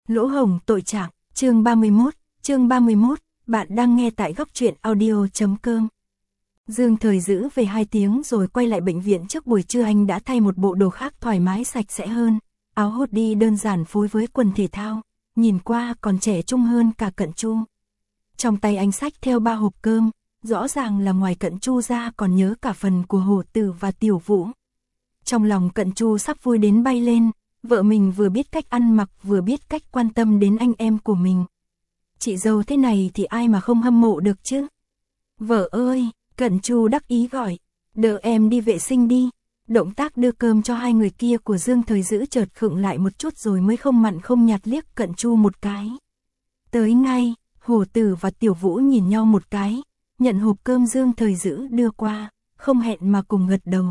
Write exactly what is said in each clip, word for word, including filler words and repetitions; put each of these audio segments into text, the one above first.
Lỗ hổng tội trạng, chương ba mươi mốt, chương ba mươi mốt, bạn đang nghe tại góc truyện audio.com. Dương Thời giữ về hai tiếng rồi quay lại bệnh viện. Trước buổi trưa anh đã thay một bộ đồ khác thoải mái sạch sẽ hơn, áo hoodie đơn giản phối với quần thể thao, nhìn qua còn trẻ trung hơn cả Cận Chu. Trong tay anh xách theo ba hộp cơm, rõ ràng là ngoài Cận Chu ra còn nhớ cả phần của Hổ Tử và Tiểu Vũ. Trong lòng Cận Chu sắp vui đến bay lên, vợ mình vừa biết cách ăn mặc vừa biết cách quan tâm đến anh em của mình. Chị dâu thế này thì ai mà không hâm mộ được chứ. Vợ ơi, Cận Chu đắc ý gọi, đợi em đi vệ sinh đi. Động tác đưa cơm cho hai người kia của Dương Thời giữ chợt khựng lại một chút rồi mới không mặn không nhạt liếc Cận Chu một cái. Tới ngay, Hổ Tử và Tiểu Vũ nhìn nhau một cái, nhận hộp cơm Dương Thời giữ đưa qua, không hẹn mà cùng gật đầu.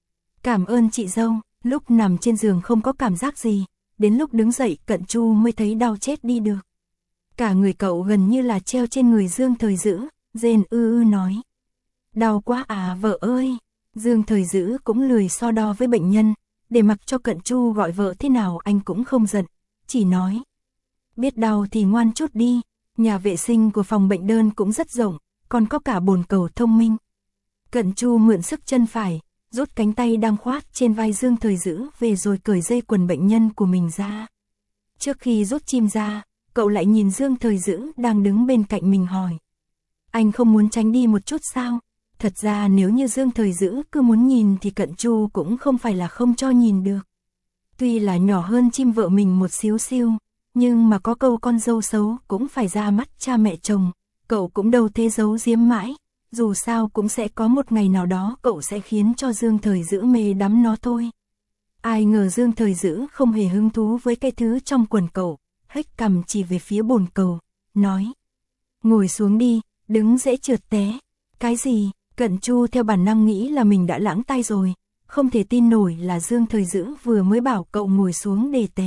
Cảm ơn chị dâu. Lúc nằm trên giường không có cảm giác gì, đến lúc đứng dậy Cận Chu mới thấy đau chết đi được. Cả người cậu gần như là treo trên người Dương Thời giữ, rên ư ư nói. Đau quá à vợ ơi. Dương Thời giữ cũng lười so đo với bệnh nhân, để mặc cho Cận Chu gọi vợ thế nào anh cũng không giận, chỉ nói. Biết đau thì ngoan chút đi, nhà vệ sinh của phòng bệnh đơn cũng rất rộng, còn có cả bồn cầu thông minh. Cận Chu mượn sức chân phải, rút cánh tay đang khoát trên vai Dương Thời giữ về rồi cởi dây quần bệnh nhân của mình ra. Trước khi rút chim ra, cậu lại nhìn Dương Thời giữ đang đứng bên cạnh mình hỏi. Anh không muốn tránh đi một chút sao? Thật ra nếu như Dương Thời giữ cứ muốn nhìn thì Cận Chu cũng không phải là không cho nhìn được. Tuy là nhỏ hơn chim vợ mình một xíu xiu, nhưng mà có câu con dâu xấu cũng phải ra mắt cha mẹ chồng, cậu cũng đâu thế giấu giếm mãi. Dù sao cũng sẽ có một ngày nào đó cậu sẽ khiến cho Dương Thời giữ mê đắm nó thôi. Ai ngờ Dương Thời giữ không hề hứng thú với cái thứ trong quần cậu, hếch cằm chỉ về phía bồn cầu, nói. Ngồi xuống đi, đứng dễ trượt té. Cái gì? Cận Chu theo bản năng nghĩ là mình đã lãng tay rồi, không thể tin nổi là Dương Thời giữ vừa mới bảo cậu ngồi xuống để tè.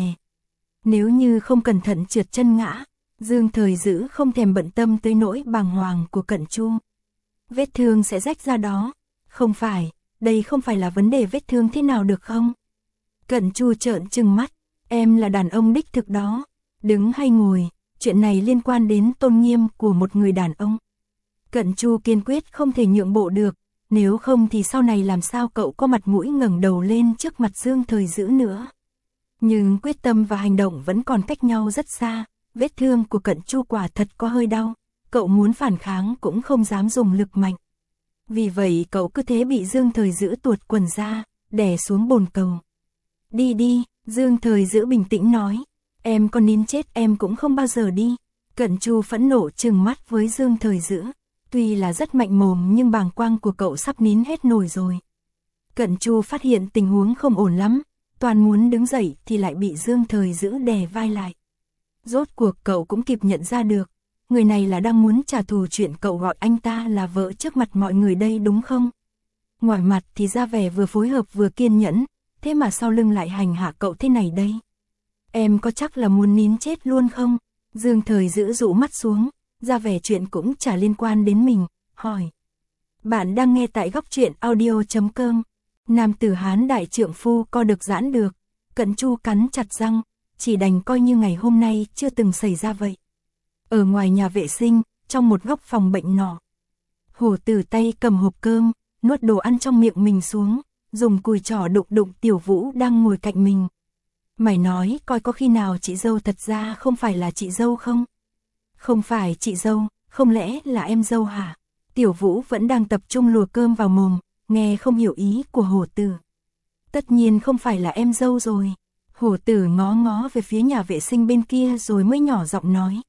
Nếu như không cẩn thận trượt chân ngã, Dương Thời giữ không thèm bận tâm tới nỗi bàng hoàng của Cận Chu. Vết thương sẽ rách ra đó. Không phải, đây không phải là vấn đề vết thương thế nào được không? Cận Chu trợn trừng mắt, em là đàn ông đích thực đó. Đứng hay ngồi, chuyện này liên quan đến tôn nghiêm của một người đàn ông. Cận Chu kiên quyết không thể nhượng bộ được, nếu không thì sau này làm sao cậu có mặt mũi ngẩng đầu lên trước mặt Dương Thời giữ nữa. Nhưng quyết tâm và hành động vẫn còn cách nhau rất xa, vết thương của Cận Chu quả thật có hơi đau. Cậu muốn phản kháng cũng không dám dùng lực mạnh. Vì vậy cậu cứ thế bị Dương Thời giữ tuột quần ra, đè xuống bồn cầu. Đi đi, Dương Thời giữ bình tĩnh nói. Em có nín chết em cũng không bao giờ đi. Cận Chu phẫn nộ trừng mắt với Dương Thời giữ. Tuy là rất mạnh mồm nhưng bàng quang của cậu sắp nín hết nổi rồi. Cận Chu phát hiện tình huống không ổn lắm, toàn muốn đứng dậy thì lại bị Dương Thời giữ đè vai lại. Rốt cuộc cậu cũng kịp nhận ra được. Người này là đang muốn trả thù chuyện cậu gọi anh ta là vợ trước mặt mọi người đây đúng không? Ngoài mặt thì ra vẻ vừa phối hợp vừa kiên nhẫn, thế mà sau lưng lại hành hạ cậu thế này đây. Em có chắc là muốn nín chết luôn không? Dương Thời giữ dụ mắt xuống, ra vẻ chuyện cũng chả liên quan đến mình, hỏi. Bạn đang nghe tại góc truyện audio.com. Nam tử Hán đại trượng phu co được giãn được, Cận Chu cắn chặt răng, chỉ đành coi như ngày hôm nay chưa từng xảy ra vậy. Ở ngoài nhà vệ sinh, trong một góc phòng bệnh nhỏ. Hổ Tử tay cầm hộp cơm, nuốt đồ ăn trong miệng mình xuống, dùng cùi trỏ đụng đụng Tiểu Vũ đang ngồi cạnh mình. Mày nói coi có khi nào chị dâu thật ra không phải là chị dâu không? Không phải chị dâu, không lẽ là em dâu hả? Tiểu Vũ vẫn đang tập trung lùa cơm vào mồm, nghe không hiểu ý của Hổ Tử. Tất nhiên không phải là em dâu rồi. Hổ Tử ngó ngó về phía nhà vệ sinh bên kia rồi mới nhỏ giọng nói.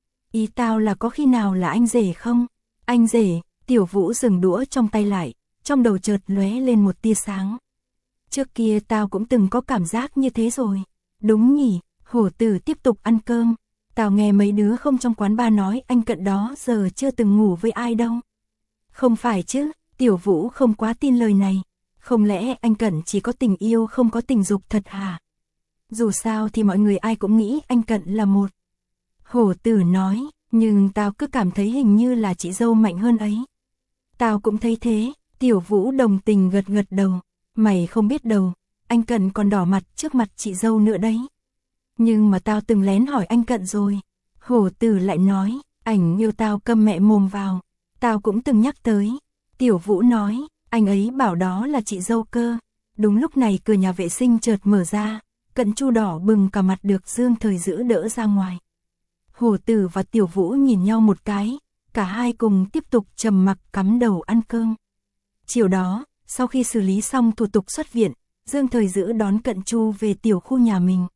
Ý tao là có khi nào là anh rể không? Anh rể. Tiểu Vũ dừng đũa trong tay lại, trong đầu chợt lóe lên một tia sáng. Trước kia tao cũng từng có cảm giác như thế rồi. Đúng nhỉ? Hổ Tử tiếp tục ăn cơm. Tao nghe mấy đứa không trong quán bar nói anh Cận đó giờ chưa từng ngủ với ai đâu. Không phải chứ? Tiểu Vũ không quá tin lời này. Không lẽ anh Cận chỉ có tình yêu không có tình dục thật hả? Dù sao thì mọi người ai cũng nghĩ anh Cận là một. Hổ Tử nói. Nhưng tao cứ cảm thấy hình như là chị dâu mạnh hơn ấy. Tao cũng thấy thế. Tiểu Vũ đồng tình gật gật đầu. Mày không biết đâu, anh Cận còn đỏ mặt trước mặt chị dâu nữa đấy. Nhưng mà tao từng lén hỏi anh Cận rồi. Hổ Tử lại nói, ảnh yêu tao câm mẹ mồm vào. Tao cũng từng nhắc tới. Tiểu Vũ nói, anh ấy bảo đó là chị dâu cơ. Đúng lúc này cửa nhà vệ sinh chợt mở ra, Cận Chu đỏ bừng cả mặt được Dương Thời Dữ đỡ ra ngoài. Hổ Tử và Tiểu Vũ nhìn nhau một cái, cả hai cùng tiếp tục trầm mặc cắm đầu ăn cơm. Chiều đó, sau khi xử lý xong thủ tục xuất viện, Dương Thời Dữ đón Cận Chu về tiểu khu nhà mình.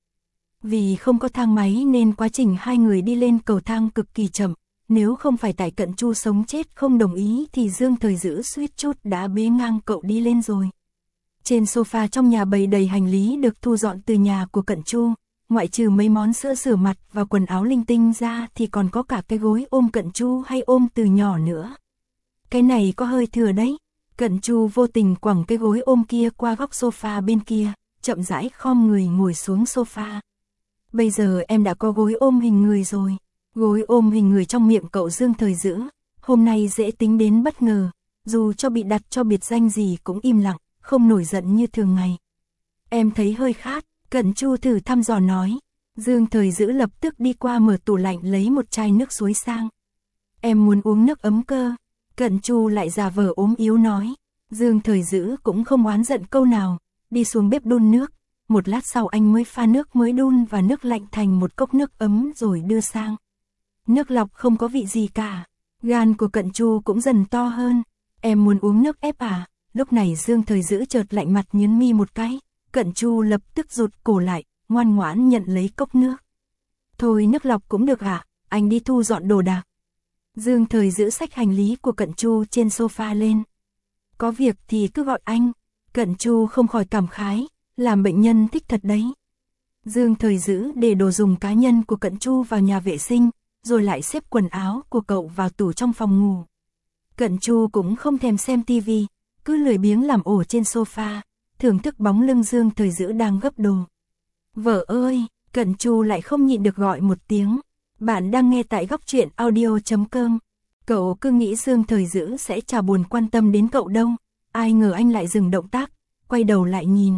Vì không có thang máy nên quá trình hai người đi lên cầu thang cực kỳ chậm, nếu không phải tại Cận Chu sống chết không đồng ý thì Dương Thời Dữ suýt chút đã bế ngang cậu đi lên rồi. Trên sofa trong nhà bày đầy hành lý được thu dọn từ nhà của Cận Chu, ngoại trừ mấy món sữa rửa mặt và quần áo linh tinh ra thì còn có cả cái gối ôm Cận Chu hay ôm từ nhỏ nữa. Cái này có hơi thừa đấy. Cận Chu vô tình quẳng cái gối ôm kia qua góc sofa bên kia, chậm rãi khom người ngồi xuống sofa. Bây giờ em đã có gối ôm hình người rồi. Gối ôm hình người trong miệng cậu Dương Thời Dữ, hôm nay dễ tính đến bất ngờ, dù cho bị đặt cho biệt danh gì cũng im lặng, không nổi giận như thường ngày. Em thấy hơi khát, Cận Chu thử thăm dò nói. Dương Thời Dữ lập tức đi qua mở tủ lạnh lấy một chai nước suối sang. Em muốn uống nước ấm cơ. Cận Chu lại giả vờ ốm yếu nói. Dương Thời Dữ cũng không oán giận câu nào, đi xuống bếp đun nước. Một lát sau anh mới pha nước mới đun và nước lạnh thành một cốc nước ấm rồi đưa sang. Nước lọc không có vị gì cả. Gan của Cận Chu cũng dần to hơn. Em muốn uống nước ép à? Lúc này Dương Thời Dữ chợt lạnh mặt nhướng mi một cái. Cận Chu lập tức rụt cổ lại, ngoan ngoãn nhận lấy cốc nước. Thôi nước lọc cũng được ạ, à? Anh đi thu dọn đồ đạc. Dương Thời Dữ xách hành lý của Cận Chu trên sofa lên. Có việc thì cứ gọi anh. Cận Chu không khỏi cảm khái, làm bệnh nhân thích thật đấy. Dương Thời Dữ để đồ dùng cá nhân của Cận Chu vào nhà vệ sinh, rồi lại xếp quần áo của cậu vào tủ trong phòng ngủ. Cận Chu cũng không thèm xem tivi, cứ lười biếng làm ổ trên sofa, thưởng thức bóng lưng Dương Thời Dữ đang gấp đồ. Vợ ơi, Cận Chu lại không nhịn được gọi một tiếng. Bạn đang nghe tại góc truyện audio chấm com. Cậu cứ nghĩ Dương Thời Dữ sẽ chả buồn quan tâm đến cậu đâu, ai ngờ anh lại dừng động tác, quay đầu lại nhìn.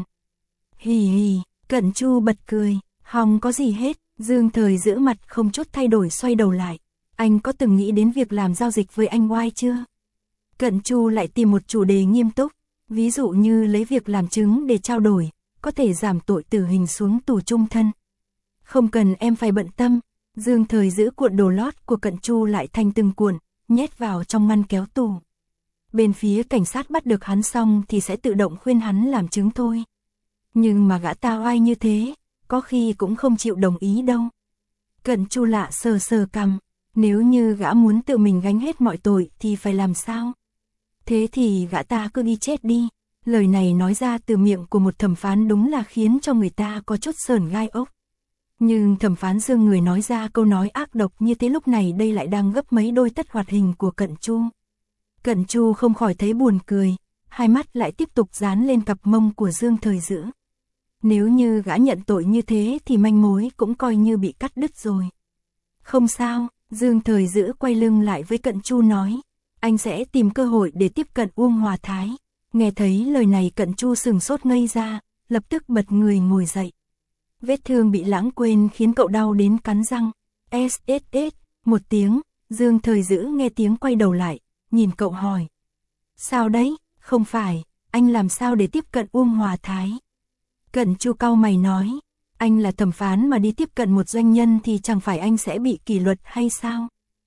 Hì hì, Cận Chu bật cười, không có gì hết. Dương Thời Dữ mặt không chút thay đổi xoay đầu lại. Anh có từng nghĩ đến việc làm giao dịch với anh Y chưa? Cận Chu lại tìm một chủ đề nghiêm túc, ví dụ như lấy việc làm chứng để trao đổi, có thể giảm tội tử hình xuống tù chung thân. Không cần em phải bận tâm. Dương Thời Dữ cuộn đồ lót của Cận Chu lại thành từng cuộn, nhét vào trong ngăn kéo tủ. Bên phía cảnh sát bắt được hắn xong thì sẽ tự động khuyên hắn làm chứng thôi. Nhưng mà gã ta oai như thế, có khi cũng không chịu đồng ý đâu. Cận Chu lạ sờ sờ cằm, nếu như gã muốn tự mình gánh hết mọi tội thì phải làm sao? Thế thì gã ta cứ đi chết đi. Lời này nói ra từ miệng của một thẩm phán đúng là khiến cho người ta có chút sởn gai ốc. Nhưng thẩm phán Dương người nói ra câu nói ác độc như thế lúc này đây lại đang gấp mấy đôi tất hoạt hình của Cận Chu. Cận Chu không khỏi thấy buồn cười, hai mắt lại tiếp tục dán lên cặp mông của Dương Thời Dữ. Nếu như gã nhận tội như thế thì manh mối cũng coi như bị cắt đứt rồi. Không sao, Dương Thời Dữ quay lưng lại với Cận Chu nói, anh sẽ tìm cơ hội để tiếp cận Uông Hòa Thái. Nghe thấy lời này Cận Chu sừng sốt ngây ra, lập tức bật người ngồi dậy. Vết thương bị lãng quên khiến cậu đau đến cắn răng. ét ét ét, một tiếng, Dương Thời Dữ nghe tiếng quay đầu lại, nhìn cậu hỏi. Sao đấy, không phải, anh làm sao để tiếp cận Uông Hòa Thái? Cận Chu cau mày nói, anh là thẩm phán mà đi tiếp cận một doanh nhân thì chẳng phải anh sẽ bị kỷ luật hay sao?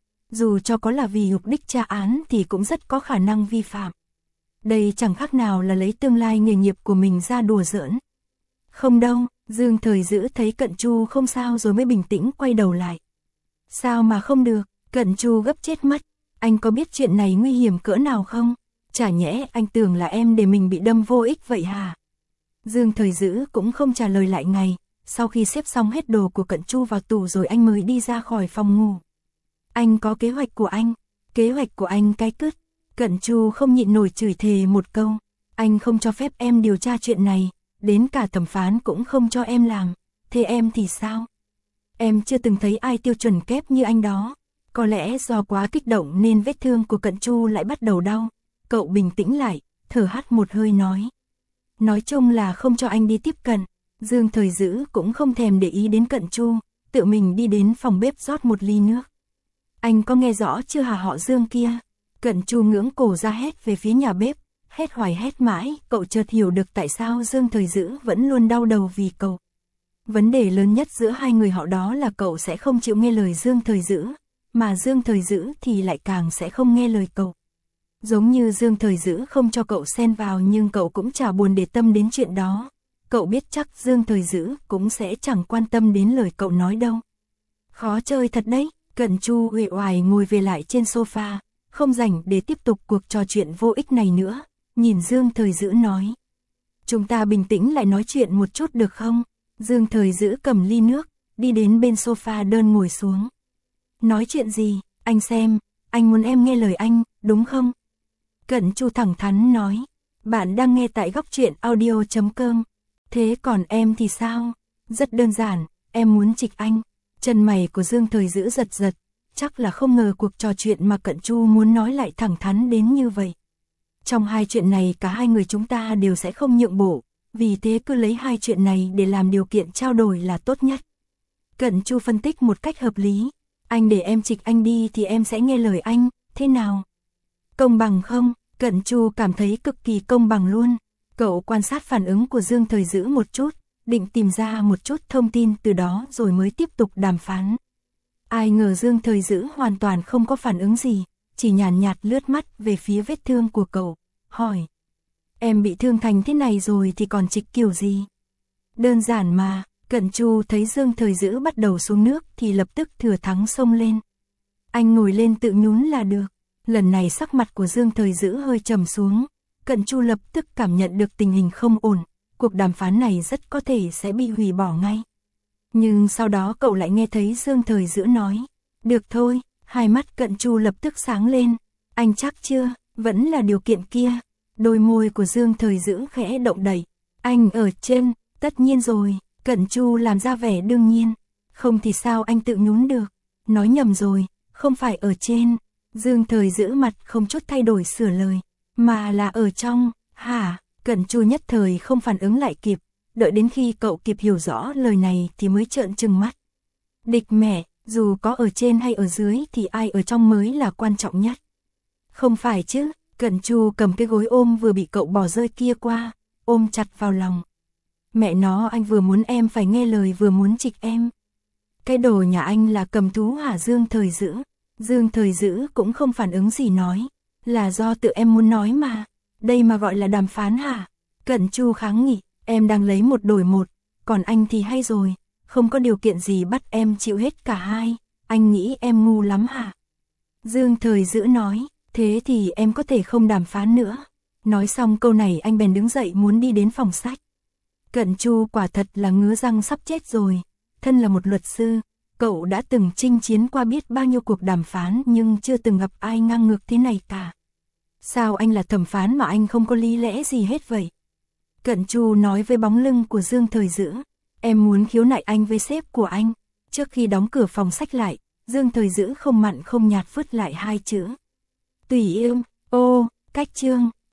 Dù cho có là vì mục đích tra án thì cũng rất có khả năng vi phạm. Đây chẳng khác nào là lấy tương lai nghề nghiệp của mình ra đùa giỡn. Không đâu, Dương Thời Dữ thấy Cận Chu không sao rồi mới bình tĩnh quay đầu lại. Sao mà không được, Cận Chu gấp chết mất, anh có biết chuyện này nguy hiểm cỡ nào không? Chả nhẽ anh tưởng là em để mình bị đâm vô ích vậy hả? Dương Thời Dữ cũng không trả lời lại ngay, sau khi xếp xong hết đồ của Cận Chu vào tủ rồi anh mới đi ra khỏi phòng ngủ. Anh có kế hoạch của anh, kế hoạch của anh cái cứt. Cận Chu không nhịn nổi chửi thề một câu, anh không cho phép em điều tra chuyện này, đến cả thẩm phán cũng không cho em làm, thế em thì sao? Em chưa từng thấy ai tiêu chuẩn kép như anh đó. Có lẽ do quá kích động nên vết thương của Cận Chu lại bắt đầu đau. Cậu bình tĩnh lại, thở hắt một hơi nói. Nói chung là không cho anh đi tiếp cận, Dương Thời Dữ cũng không thèm để ý đến Cận Chu, tự mình đi đến phòng bếp rót một ly nước. Anh có nghe rõ chưa hả họ Dương kia? Cận Chu ngưỡng cổ ra hét về phía nhà bếp, hét hoài hét mãi, cậu chợt hiểu được tại sao Dương Thời Dữ vẫn luôn đau đầu vì cậu. Vấn đề lớn nhất giữa hai người họ đó là cậu sẽ không chịu nghe lời Dương Thời Dữ, mà Dương Thời Dữ thì lại càng sẽ không nghe lời cậu. Giống như Dương Thời Dữ không cho cậu xen vào nhưng cậu cũng chả buồn để tâm đến chuyện đó. Cậu biết chắc Dương Thời Dữ cũng sẽ chẳng quan tâm đến lời cậu nói đâu. Khó chơi thật đấy, Cận Chu uể oải ngồi về lại trên sofa, không rảnh để tiếp tục cuộc trò chuyện vô ích này nữa, nhìn Dương Thời Dữ nói. Chúng ta bình tĩnh lại nói chuyện một chút được không? Dương Thời Dữ cầm ly nước, đi đến bên sofa đơn ngồi xuống. Nói chuyện gì, anh xem, anh muốn em nghe lời anh, đúng không? Cận Chu thẳng thắn nói, bạn đang nghe tại góc truyện audio chấm com. Thế còn em thì sao? Rất đơn giản, em muốn trịch anh. Chân mày của Dương Thời Dữ giật giật, chắc là không ngờ cuộc trò chuyện mà Cận Chu muốn nói lại thẳng thắn đến như vậy. Trong hai chuyện này cả hai người chúng ta đều sẽ không nhượng bộ, vì thế cứ lấy hai chuyện này để làm điều kiện trao đổi là tốt nhất. Cận Chu phân tích một cách hợp lý, anh để em trịch anh đi thì em sẽ nghe lời anh, thế nào? Công bằng không? Cận Chu cảm thấy cực kỳ công bằng luôn. Cậu quan sát phản ứng của Dương Thời Dữ một chút, định tìm ra một chút thông tin từ đó rồi mới tiếp tục đàm phán. Ai ngờ Dương Thời Dữ hoàn toàn không có phản ứng gì, chỉ nhàn nhạt lướt mắt về phía vết thương của cậu, hỏi. Em bị thương thành thế này rồi thì còn trịch kiểu gì? Đơn giản mà, Cận Chu thấy Dương Thời Dữ bắt đầu xuống nước thì lập tức thừa thắng xông lên. Anh ngồi lên tự nhún là được. Lần này sắc mặt của Dương Thời Dữ hơi trầm xuống, Cận Chu lập tức cảm nhận được tình hình không ổn, cuộc đàm phán này rất có thể sẽ bị hủy bỏ ngay. Nhưng sau đó cậu lại nghe thấy Dương Thời Dữ nói, được thôi, hai mắt Cận Chu lập tức sáng lên, anh chắc chưa, vẫn là điều kiện kia. Đôi môi của Dương Thời Dữ khẽ động đậy, anh ở trên, tất nhiên rồi, Cận Chu làm ra vẻ đương nhiên, không thì sao anh tự nhún được, nói nhầm rồi, không phải ở trên. Dương Thời Dữ mặt không chút thay đổi sửa lời, mà là ở trong, hả? Cận Chu nhất thời không phản ứng lại kịp, đợi đến khi cậu kịp hiểu rõ lời này thì mới trợn trừng mắt. Địch mẹ, dù có ở trên hay ở dưới thì ai ở trong mới là quan trọng nhất. Không phải chứ, Cận Chu cầm cái gối ôm vừa bị cậu bỏ rơi kia qua, ôm chặt vào lòng. Mẹ nó, anh vừa muốn em phải nghe lời vừa muốn trịch em. Cái đồ nhà anh là cầm thú hả? Dương Thời Dữ? Dương Thời Dữ cũng không phản ứng gì nói, là do tự em muốn nói mà, đây mà gọi là đàm phán hả? Cận Chu kháng nghị, em đang lấy một đổi một, còn anh thì hay rồi, không có điều kiện gì bắt em chịu hết cả hai, anh nghĩ em ngu lắm hả? Dương Thời Dữ nói, thế thì em có thể không đàm phán nữa. Nói xong câu này anh bèn đứng dậy muốn đi đến phòng sách. Cận Chu quả thật là ngứa răng sắp chết rồi, thân là một luật sư, cậu đã từng chinh chiến qua biết bao nhiêu cuộc đàm phán nhưng chưa từng gặp ai ngang ngược thế này cả. Sao anh là thẩm phán mà anh không có lý lẽ gì hết vậy? Cận Chu nói với bóng lưng của Dương Thời Dữ, em muốn khiếu nại anh với sếp của anh. Trước khi đóng cửa phòng sách lại, Dương Thời Dữ không mặn không nhạt vứt lại hai chữ. Tùy im, ô, cách chương,